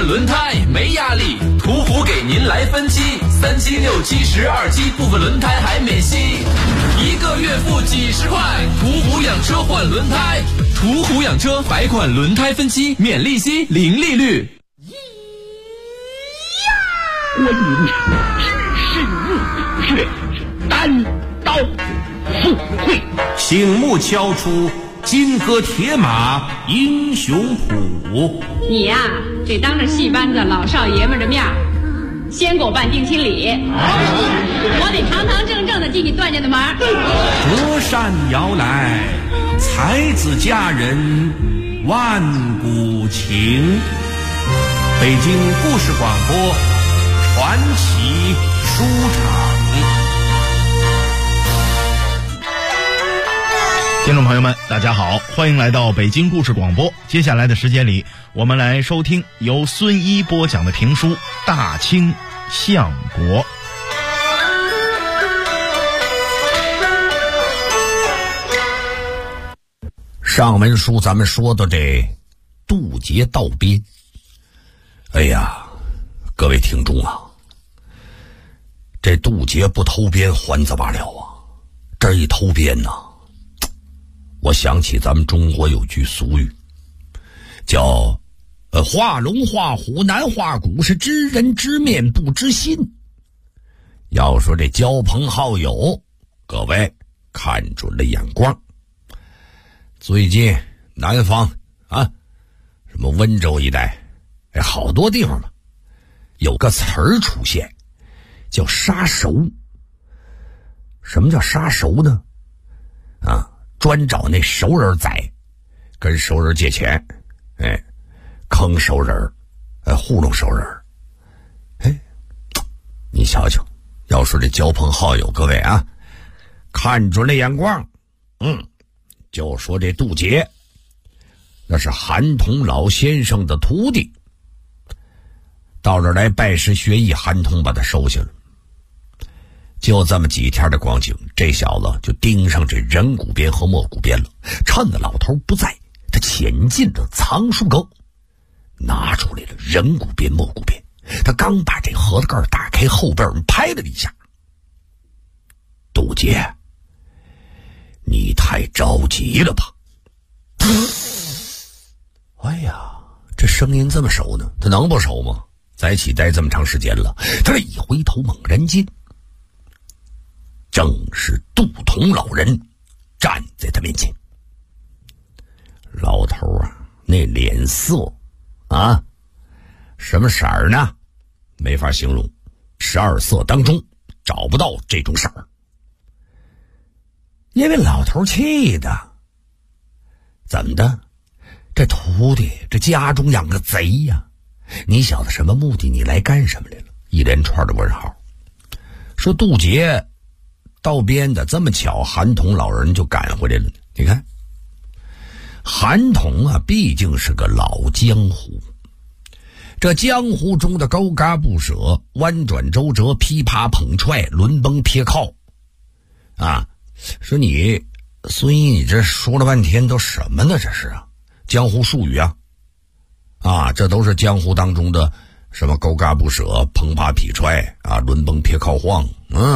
轮胎没压力，途虎给您来分期，3期、6期、12期，部分轮胎还免息，1个月付几十块。途虎养车换轮胎，途虎养车百款轮胎分期，免利息，零利率。 观音只是热血，单刀赴会， 醒目敲出金戈铁马英雄谱。 你呀，这当着戏班子老少爷们的面先给我办定亲礼，我得堂堂正正的替你断这的门。 折扇摇来，才子佳人万古情。北京故事广播传奇书场。 听众朋友们大家好，欢迎来到北京故事广播。接下来的时间里，我们来收听由孙一播讲的评书《大清相国》。 上文书咱们说的这渡劫盗边，哎呀，各位听众啊，这渡劫不偷边还则罢了啊，这一偷边呢，我想起咱们中国有句俗语，叫画龙画虎难画骨，是知人知面不知心。要说这交朋好友，各位看准了眼光。最近南方啊，什么温州一带，好多地方嘛，有个词儿出现，叫杀熟。什么叫杀熟呢？啊，专找那熟人宰，跟熟人借钱，坑熟人，糊弄熟人。你瞧瞧，要说这交朋好友，各位啊，看准了眼光。就说这渡劫，那是韩童老先生的徒弟，到这儿来拜师学艺，韩童把他收下了。就这么几天的光景，这小子就盯上这人骨边和墨骨边了。趁着老头不在，他潜进了藏书沟，拿出来了人骨边墨骨边。他刚把这盒子盖打开，后边人拍了一下。渡劫，你太着急了吧？哎呀，这声音这么熟呢，他能不熟吗？在一起待这么长时间了。他这一回头猛然间，正是杜同老人站在他面前。老头啊，那脸色啊，什么色儿呢？没法形容，12色当中找不到这种色儿。因为老头气的，怎么的？这徒弟这家中养个贼呀！你小子什么目的？你来干什么来了？一连串的问号。说渡劫盗边的，这么巧，韩童老人就赶回来了。你看，韩童啊，毕竟是个老江湖，这江湖中的勾嘎不舍，弯转周折，噼啪捧踹，轮崩撇靠啊！说你孙一，你这说了半天都什么呢？这是啊，江湖术语啊，这都是江湖当中的什么勾嘎不舍、碰啪劈踹啊、轮崩撇靠晃，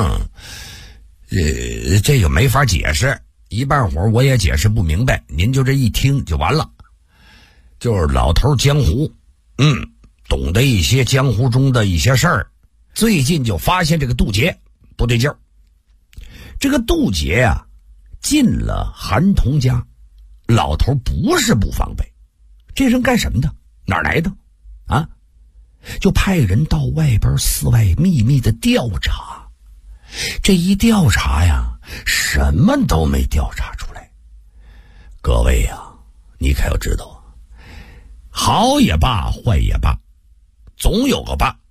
这个没法解释，一半会儿我也解释不明白，您就这一听就完了。就是老头江湖，懂得一些江湖中的一些事儿，最近就发现这个渡劫不对劲儿。这个渡劫啊，进了韩童家，老头不是不防备，这人干什么的？哪儿来的？啊，就派人到外边寺外秘密的调查。这一调查呀，什么都没调查出来。各位呀，你可要知道，好也罢，坏也罢，总有个罢。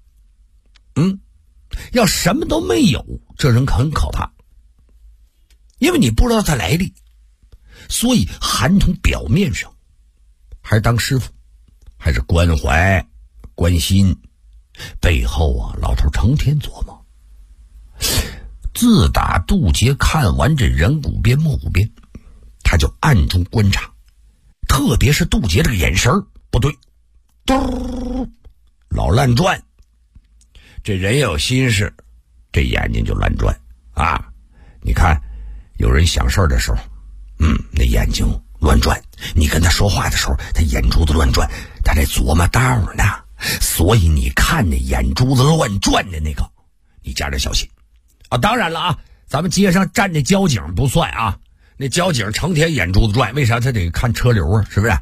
要什么都没有，这人很可怕。因为你不知道他来历，所以韩童表面上还是当师傅，还是关怀关心，背后啊，老头成天琢磨。自打渡劫看完这人骨边墨骨边，他就暗中观察，特别是渡劫这个眼神不对， 老乱转。这人有心事，这眼睛就乱转啊！你看，有人想事儿的时候，那眼睛乱转；你跟他说话的时候，他眼珠子乱转，他在琢磨道呢。所以你看那眼珠子乱转的那个，你加点小心啊！当然了啊，咱们街上站的交警不算啊，那交警成天眼珠子转，为啥他得看车流啊？是不是？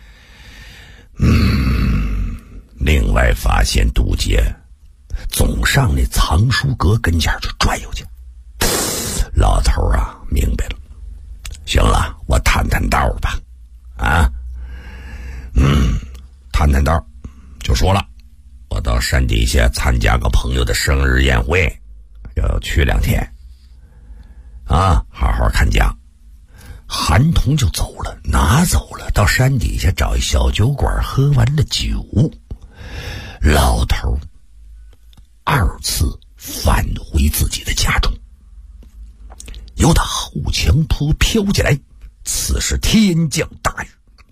另外发现杜杰总上那藏书阁跟前就转悠去。老头啊，明白了，行了，我探探道吧，啊，探探道，就说了，我到山底下参加个朋友的生日宴会，要去2天，啊，好好看家。韩童就走了，哪走了？到山底下找一小酒馆，喝完了酒，老头2次返回自己的家中。由打后墙坡飘起来，此时天降大雨，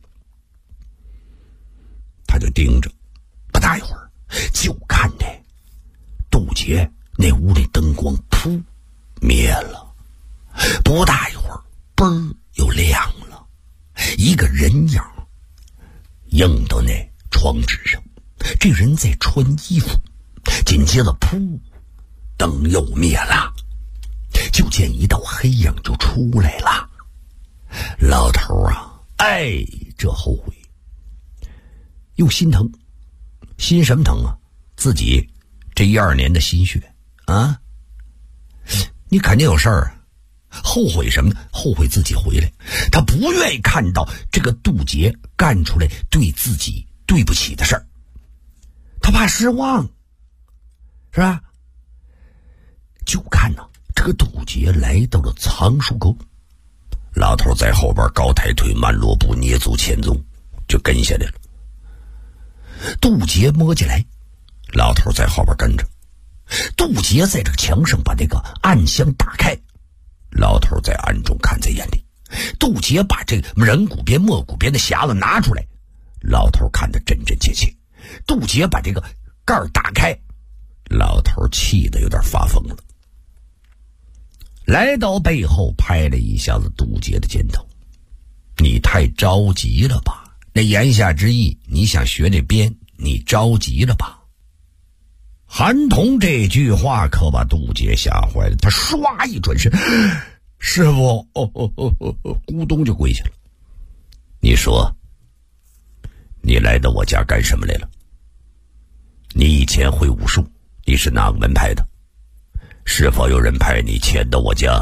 他就盯着，不大一会儿就看呢，杜杰那屋里灯光噗灭了，不大一会儿嘣又亮了，一个人影映到那窗纸上，这人在穿衣服，紧接着噗灯又灭了，就见一道黑影就出来了。老头啊，这后悔又心疼，心什么疼啊？自己这12年的心血啊！你肯定有事儿啊，后悔什么呢？后悔自己回来，他不愿意看到这个杜杰干出来对自己对不起的事儿，他怕失望，是吧？就看呢，这个杜杰来到了藏书阁，老头在后边高抬腿慢落步，捏足前踪，就跟下来了。杜杰摸进来，老头在后边跟着。杜杰在这个墙上把那个暗箱打开，老头在暗中看在眼里。杜杰把这个人骨边墨骨边的匣子拿出来，老头看得真真切切。杜杰把这个盖儿打开，老头气得有点发疯了，来到背后拍了一下子杜杰的肩头：“你太着急了吧？那言下之意，你想学这鞭，你着急了吧？”韩童这句话可把杜杰吓坏了，他唰一转身：“师傅！”咕咚就跪下了。“你说，你来到我家干什么来了？你以前会武术，你是哪个门派的？是否有人派你潜到我家？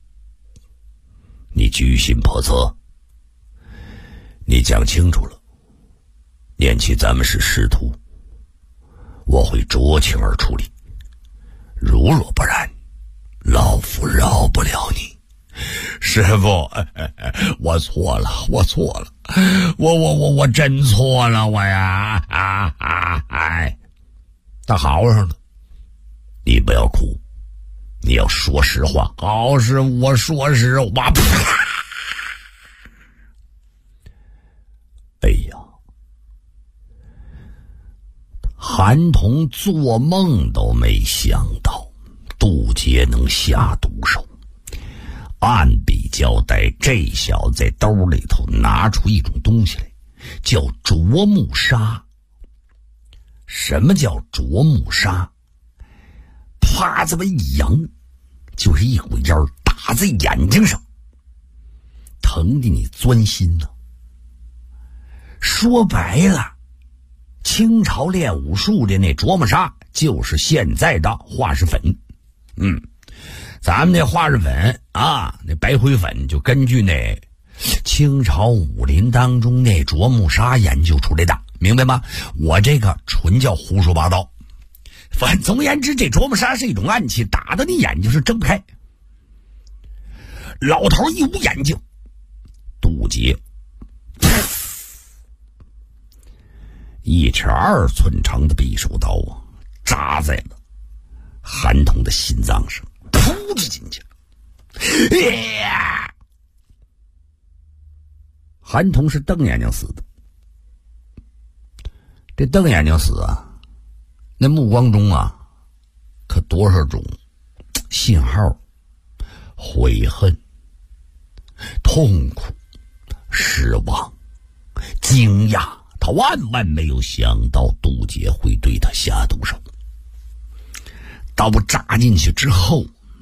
你居心叵测，你讲清楚了。念起咱们是师徒，我会酌情而处理，如若不然，老夫饶不了你。”“师傅，我错了，我错了，我真错了，我呀！他好上了，你不要哭，你要说实话。”“好，师傅，我说实话。”哎呀，韩童做梦都没想到杜杰能下毒手。按笔交代，这小子在兜里头拿出一种东西来，叫啄木砂。什么叫啄木砂？啪这么一扬，就是一股烟打在眼睛上，疼的你钻心了。说白了，清朝练武术的那啄木砂就是现在的化石粉。咱们那化石粉啊，那白灰粉就根据那清朝武林当中那啄木砂研究出来的，明白吗？我这个纯叫胡说八道。反总而言之，这啄木砂是一种暗器，打到你眼睛是睁不开。老头一捂眼睛，杜杰1尺2寸长的匕首刀啊，扎在了韩童的心脏上，噗就进去了。韩童是瞪眼睛死的。这瞪眼睛死啊， 那目光中啊，可多少种信号：悔恨、痛苦、失望、惊讶。他万万没有想到杜杰会对他下毒手。刀扎进去之后，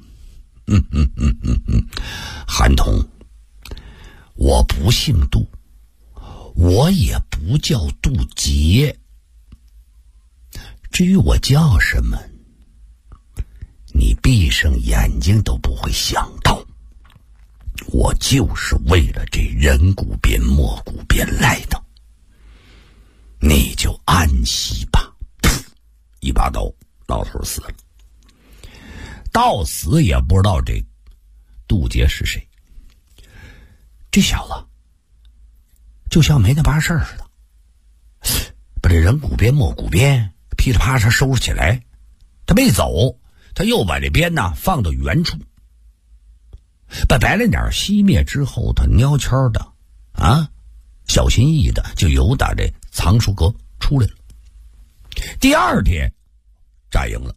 韩童，我不姓杜，我也不叫杜杰。至于我叫什么，你闭上眼睛都不会想到。我就是为了这人骨边莫骨边来的。你就安息吧。一把刀，老头死了。到死也不知道这杜杰是谁。这小子就像没那把事儿似的，把这人骨边莫骨边噼里啪嚓收拾起来，他没走，他又把这鞭呢放到原处，把白莲点熄灭之后，他悄悄的小心翼翼的就由打这藏书阁出来了。第二天扎营了，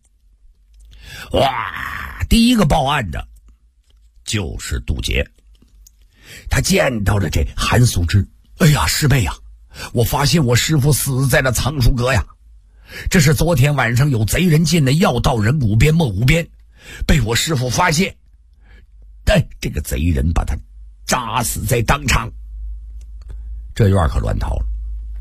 哇！第一个报案的就是杜杰，他见到了这韩素之。哎呀，师妹呀，我发现我师父死在了藏书阁呀！这是昨天晚上有贼人进来要到人骨边莫骨边，被我师父发现，但这个贼人把他扎死在当场。这院可乱套了。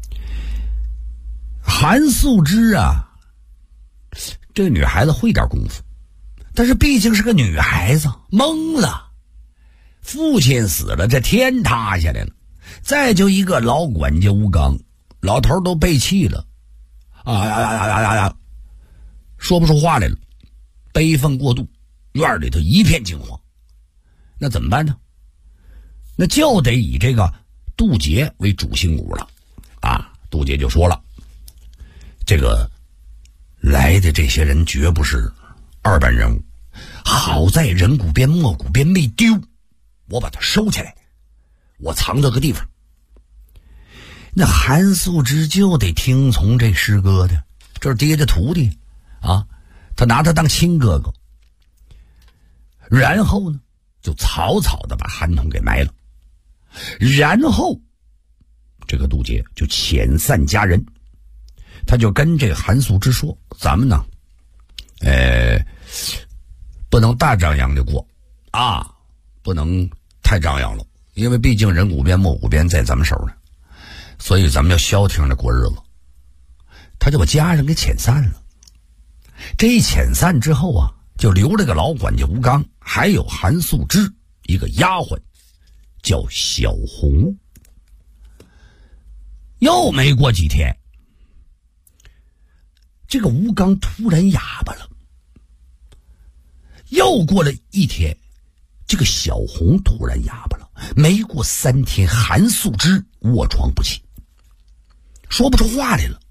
韩素之啊，这个女孩子会点功夫，但是毕竟是个女孩子，懵了。父亲死了，这天塌下来了。再就一个老管家吴刚，老头都背气了，说不出话来了，悲愤过度，院里头一片惊慌。那怎么办呢？那就得以这个杜杰为主心骨了杜杰就说了，这个来的这些人绝不是二班人物，好在人骨边莫骨边没丢，我把它收起来，我藏到个地方。那韩素之就得听从这师哥的，这是爹的徒弟他拿他当亲哥哥。然后呢就草草的把韩童给埋了，然后这个杜杰就遣散家人，他就跟这个韩素之说，咱们呢不能大张扬的过不能太张扬了，因为毕竟人骨边莫骨边在咱们手呢，所以咱们要消停的过日子。他就把家人给遣散了。这一遣散之后就留了个老管家吴刚，还有韩素之一个丫鬟叫小红。又没过几天，这个吴刚突然哑巴了。又过了一天，这个小红突然哑巴了。没过3天，韩素之卧床不起，说不出话来了。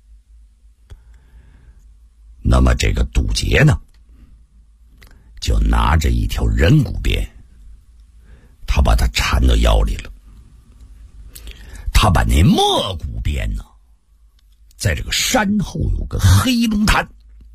那么这个杜杰呢，就拿着一条人骨鞭，他把它缠到腰里了。他把那莫骨鞭呢，在这个山后有个黑龙潭。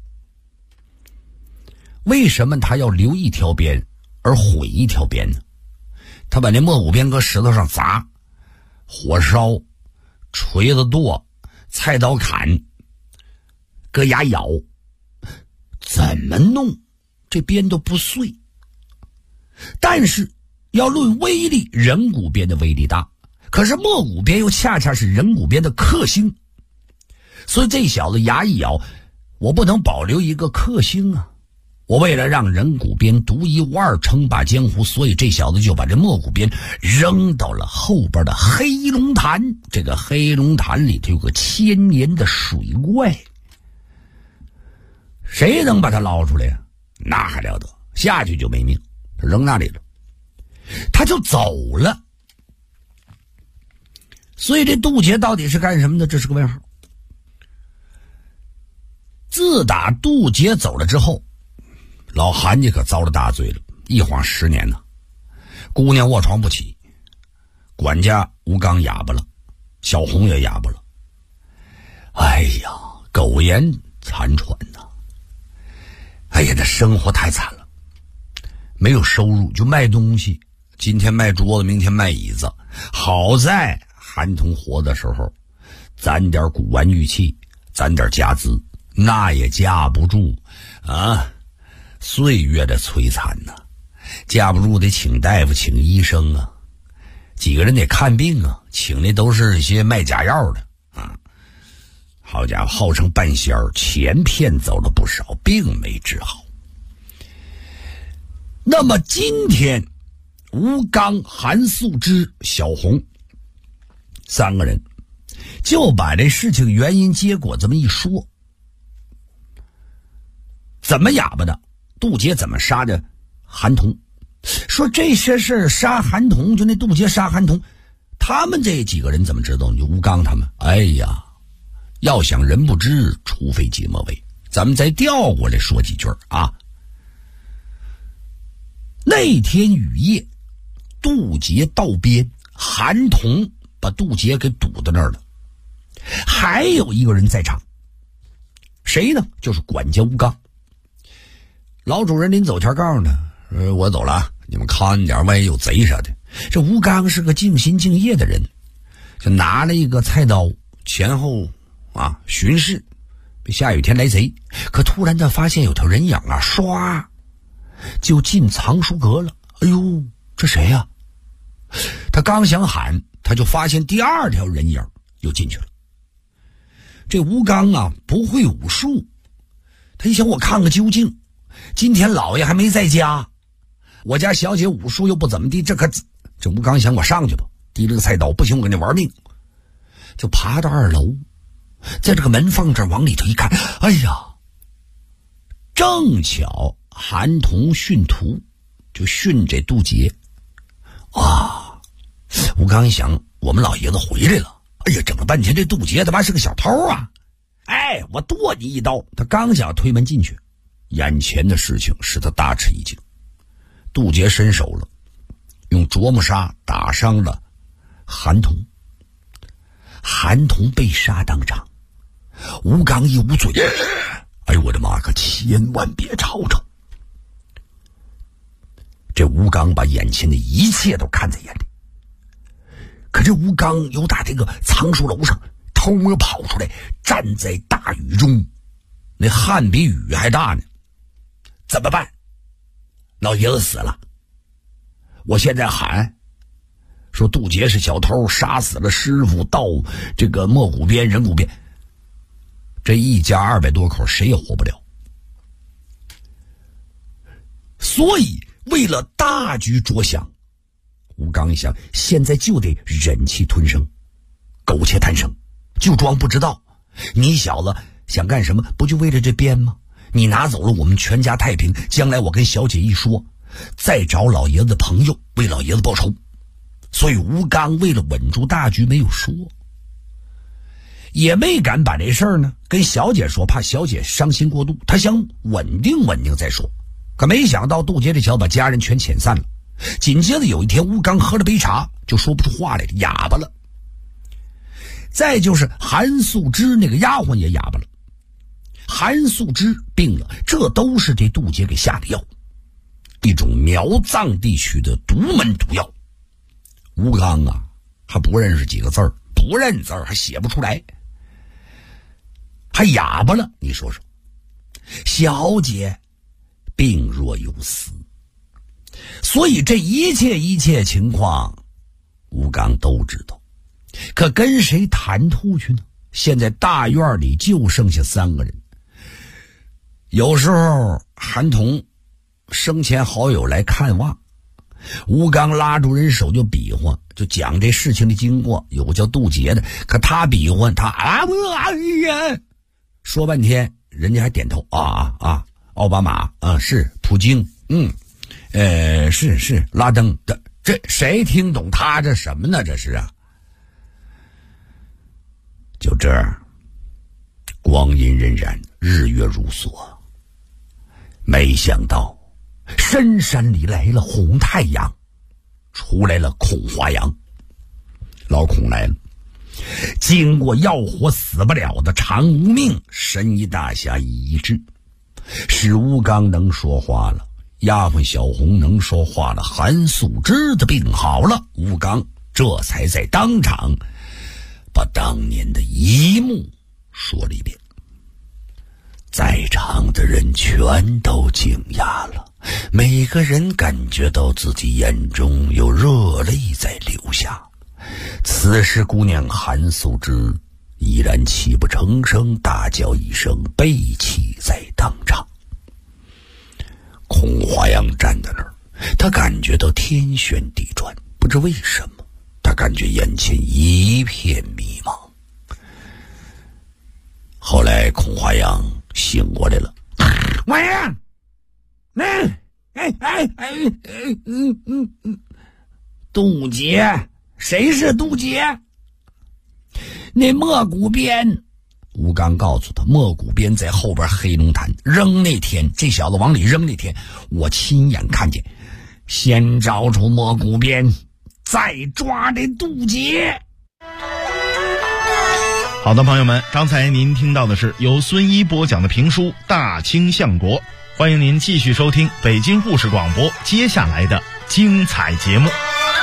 为什么他要留一条鞭而毁一条鞭呢？他把那莫骨鞭搁石头上砸，火烧，锤子剁，菜刀砍，搁牙咬，怎么弄这鞭都不碎。但是要论威力，人骨鞭的威力大，可是莫骨鞭又恰恰是人骨鞭的克星，所以这小子牙一咬，我不能保留一个克星我为了让人骨鞭独一无二称霸江湖，所以这小子就把这莫骨鞭扔到了后边的黑龙潭。这个黑龙潭里头有个1000年的水怪，谁能把它捞出来呀？那还了得，下去就没命，扔那里了，他就走了。所以这杜杰到底是干什么的？这是个问号。自打杜杰走了之后，老韩家可遭了大罪了，一晃10年呢。姑娘卧床不起，管家吴刚哑巴了，小红也哑巴了。哎呀，苟延残喘呐！哎呀，这生活太惨了，没有收入就卖东西，今天卖桌子，明天卖椅子。好在韩童活的时候，攒点古玩玉器，攒点家资，那也架不住啊，岁月的摧残呐，架不住得请大夫，请医生啊，几个人得看病啊，请的都是一些卖假药的啊。好家伙，号称半仙儿，钱骗走了不少，并没治好。那么今天，吴刚、韩素芝、小红三个人就把这事情原因结果这么一说。怎么哑巴的？杜杰怎么杀的韩童？说这些事儿杀韩童，就那杜杰杀韩童，他们这几个人怎么知道？就吴刚他们。哎呀，要想人不知，除非己莫为。咱们再调过来说几句啊。那天雨夜，杜杰到边，韩童把杜杰给堵在那儿了。还有一个人在场，谁呢？就是管家吴刚。老主人临走前告诉他，我走了，你们看点，万一有贼啥的。这吴刚是个敬心敬业的人，就拿了一个菜刀前后巡视，下雨天来贼。可突然他发现有条人影啊，唰就进藏书阁了。哎呦，这谁呀？他刚想喊，他就发现第二条人影又进去了。这吴刚啊不会武术，他一想，我看个究竟，今天老爷还没在家，我家小姐武术又不怎么地，这吴刚想，我上去吧，提了个菜刀，不行我跟你玩命。就爬到2楼，在这个门缝这往里头一看，哎呀，正巧韩童训徒，就训这杜杰啊。吴刚一想，我们老爷子回来了，哎呀，整了半天这杜杰他妈是个小偷啊！哎，我剁你一刀！他刚想推门进去，眼前的事情使他大吃一惊。杜杰伸手了，用啄木砂打伤了韩童。韩童被杀当场，吴刚一捂嘴，哎呦我的妈，可千万别吵吵！这吴刚把眼前的一切都看在眼里。可这吴刚由打这个藏书楼上偷摸跑出来，站在大雨中，那汗比雨还大呢。怎么办？老爷子死了，我现在喊说杜杰是小偷，杀死了师傅，到这个莫谷边人谷边，这一家200多口谁也活不了。所以为了大局着想，吴刚一想，现在就得忍气吞声，苟且贪生，就装不知道。你小子想干什么？不就为了这鞭吗？你拿走了我们全家太平，将来我跟小姐一说，再找老爷子的朋友为老爷子报仇。所以吴刚为了稳住大局没有说，也没敢把这事儿呢跟小姐说，怕小姐伤心过度，他想稳定稳定再说。可没想到杜杰这小子把家人全遣散了。紧接着有一天，吴刚喝了杯茶就说不出话来，哑巴了。再就是韩素芝那个丫鬟也哑巴了。韩素芝病了，这都是这杜杰给下的药，一种苗藏地区的独门毒药。吴刚啊还不认识几个字儿，不认字儿还写不出来，还哑巴了。你说说，小姐病若有死，所以这一切情况吴刚都知道。可跟谁谈吐去呢？现在大院里就剩下3个人。有时候韩童生前好友来看望，吴刚拉住人手就比划，就讲这事情的经过。有个叫杜杰的，可他比划他说半天，人家还点头奥巴马是普京，是拉登的，这谁听懂他这什么呢？这是啊。就这样，光阴荏苒，日月如梭。没想到深山里来了红太阳，出来了孔华阳。老孔来了， 经过要活死不了的常无命，神医大侠医治，使吴刚能说话了，丫鬟小红能说话了，韩素芝的病好了，吴刚这才在当场把当年的一幕说了一遍。在场的人全都惊讶了，每个人感觉到自己眼中有热泪在流下。此时姑娘韩素芝依然泣不成声，大叫一声，悲泣在当场。孔华阳站在那儿，他感觉到天旋地转，不知为什么，他感觉眼前一片迷茫。后来孔华阳醒过来了， 王爷， 杜杰，谁是杜杰？那莫古鞭。吴刚告诉他，莫古鞭在后边黑龙潭扔那天，这小子往里扔那天，我亲眼看见。先找出莫古鞭，再抓这杜杰。 好的，朋友们，刚才您听到的是由孙一播讲的评书《大清相国》，欢迎您继续收听北京故事广播接下来的精彩节目。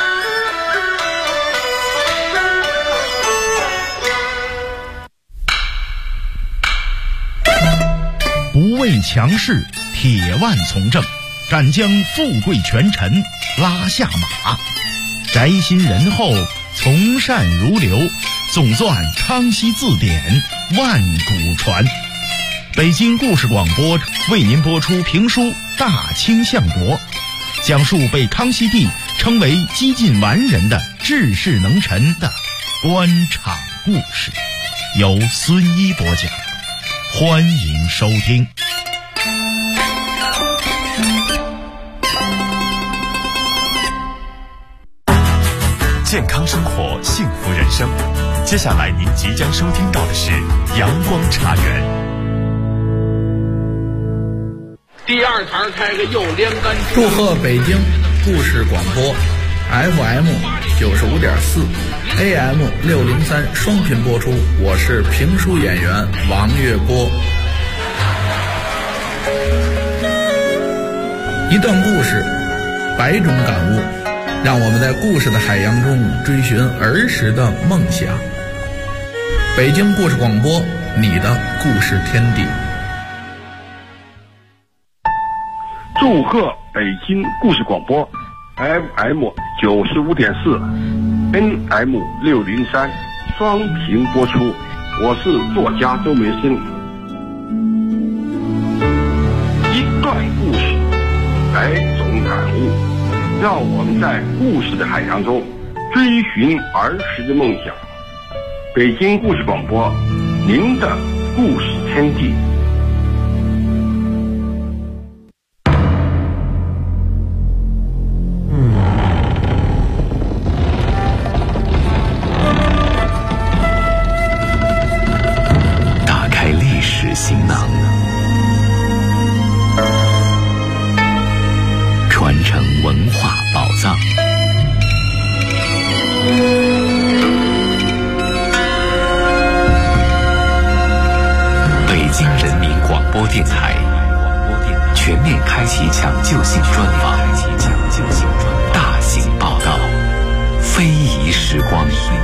不畏强势，铁腕从政，敢将富贵权臣拉下马，宅心仁厚，从善如流，总纂康熙字典，万古传。北京故事广播为您播出评书《大清相国》，讲述被康熙帝称为几近完人的治世能臣的官场故事，由孙一播讲，欢迎收听。 健康生活，幸福人生。接下来您即将收听到的是阳光茶园。 第二堂开个右连杆。 祝贺北京故事广播 FM 95.4 AM 603双频播出，我是评书演员王月波。一段故事，百种感悟，让我们在故事的海洋中追寻儿时的梦想。北京故事广播，你的故事天地。 祝贺北京故事广播 FM 95.4 AM 603双频播出，我是作家周梅生。一段故事，百种感悟，让我们在故事的海洋中追寻儿时的梦想。北京故事广播，您的故事天地。 打开历史行囊，传承文化宝藏。北京人民广播电台全面开启抢救性专访，大型报道，非遗时光。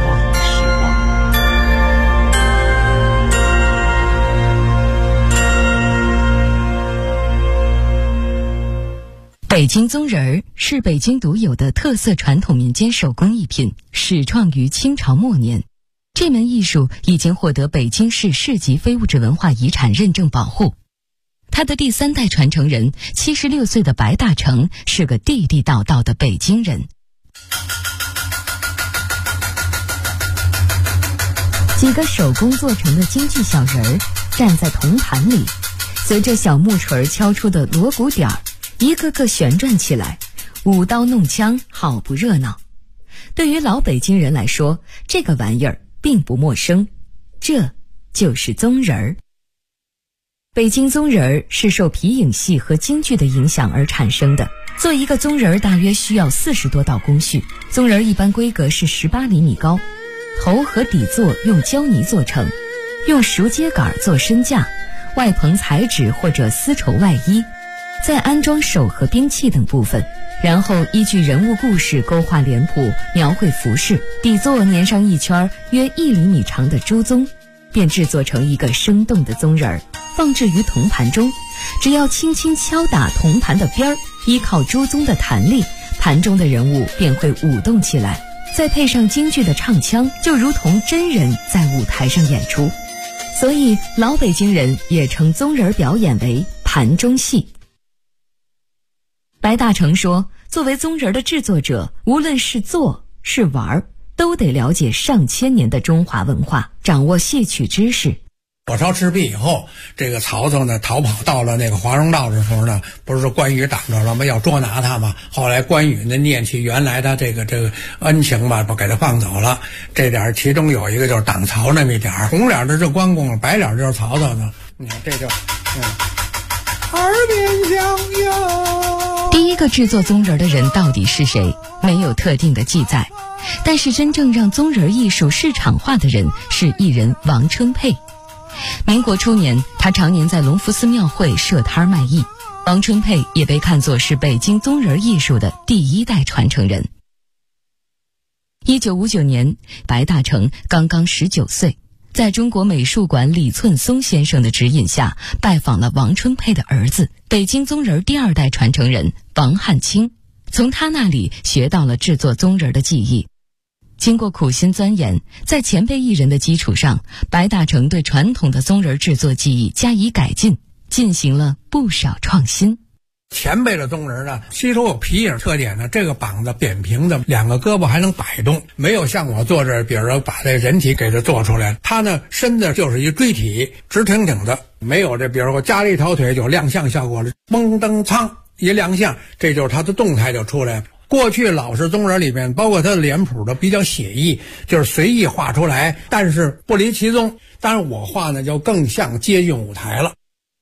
北京宗人儿是北京独有的特色传统民间手工艺品，始创于清朝末年。这门艺术已经获得北京市市级非物质文化遗产认证保护。他的第三代传承人76岁的白大成是个地地道道的北京人。几个手工做成的京剧小人儿站在铜盘里，随着小木锤敲出的锣鼓点儿，一个个旋转起来，舞刀弄枪，好不热闹。对于老北京人来说，这个玩意儿并不陌生，这就是宗人儿。北京宗人儿是受皮影戏和京剧的影响而产生的。做一个宗人儿大约需要40多道工序，宗人儿一般规格是18厘米高。 头和底座用胶泥做成，用熟秸秆做身架，外棚彩纸或者丝绸外衣，再安装手和兵器等部分，然后依据人物故事勾画脸谱，描绘服饰，底座粘上一圈约1厘米长的猪鬃，便制作成一个生动的鬃人儿，放置于铜盘中。只要轻轻敲打铜盘的边儿，依靠猪鬃的弹力，盘中的人物便会舞动起来，再配上京剧的唱腔，就如同真人在舞台上演出。所以老北京人也称鬃人表演为盘中戏。白大成说，作为鬃人的制作者，无论是做是玩，都得了解上千年的中华文化，掌握戏曲知识。 火烧赤壁以后，这个曹操呢逃跑到了那个华容道的时候呢，不是关羽挡着了吗？要捉拿他嘛。后来关羽呢念起原来的这个恩情吧，给他放走了。这点其中有一个就是挡曹那么一点，红脸的是关公，白脸就是曹操呢。你看这就耳边响哟。 第一个制作鬃人的人到底是谁？没有特定的记载，但是真正让鬃人艺术市场化的人是艺人王春佩。民国初年，他常年在隆福寺庙会设摊卖艺。王春佩也被看作是北京鬃人艺术的第一代传承人。1959年，白大成刚刚19岁，在中国美术馆李寸松先生的指引下，拜访了王春佩的儿子，北京鬃人第2代传承人王汉卿，从他那里学到了制作鬃人的技艺。经过苦心钻研，在前辈艺人的基础上，白大成对传统的鬃人制作技艺加以改进，进行了不少创新。 前辈的鬃人呢，吸收有皮影特点呢，这个膀子扁平的，2个胳膊还能摆动，没有像我做这，比如说把这人体给它做出来，它呢身子就是一锥体，直挺挺的，没有这，比如说我加了一条腿就亮相效果了，嘣噔噌一亮相，这就是它的动态就出来了。过去老式鬃人里面，包括他的脸谱的比较写意，就是随意画出来，但是不离其宗。当然我画呢就更像接近舞台了。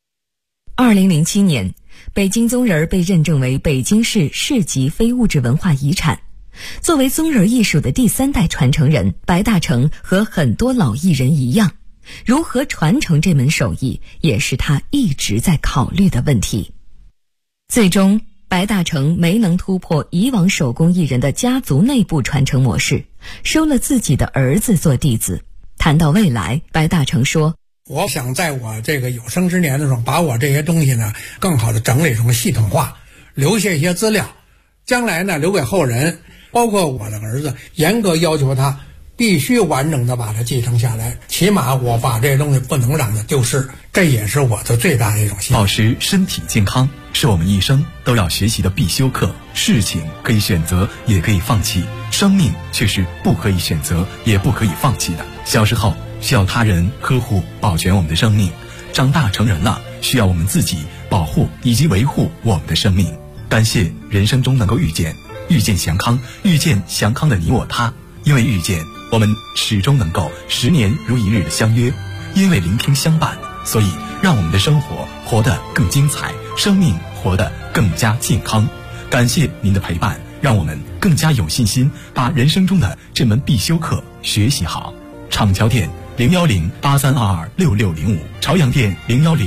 2007年，北京鬃人被认证为北京市市级非物质文化遗产。作为鬃人艺术的第3代传承人，白大成和很多老艺人一样，如何传承这门手艺，也是他一直在考虑的问题。最终白大成没能突破以往手工艺人的家族内部传承模式，收了自己的儿子做弟子。谈到未来，白大成说， 我想在我这个有生之年的时候，把我这些东西呢更好的整理成系统化，留下一些资料，将来呢留给后人，包括我的儿子，严格要求他必须完整的把它继承下来，起码我把这些东西不能让它丢失，这也是我的最大的一种希望。 保持身体健康是我们一生都要学习的必修课。事情可以选择，也可以放弃，生命却是不可以选择，也不可以放弃的。小时候需要他人呵护保全我们的生命，长大成人了，需要我们自己保护以及维护我们的生命。感谢人生中能够遇见祥康，遇见祥康的你我他。因为遇见，我们始终能够10年如一日的相约；因为聆听相伴，所以让我们的生活活得更精彩，生命活得更加健康。感谢您的陪伴，让我们更加有信心把人生中的这门必修课学习好。厂桥店01083226605，朝阳店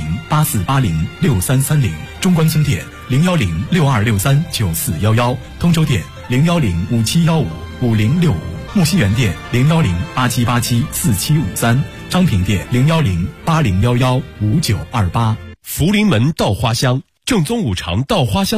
01084806330，中关村店01062639411，通州店01057155065，木樨园店01087874753，昌平店01080115928。 福临门稻花香，正宗五常稻花香。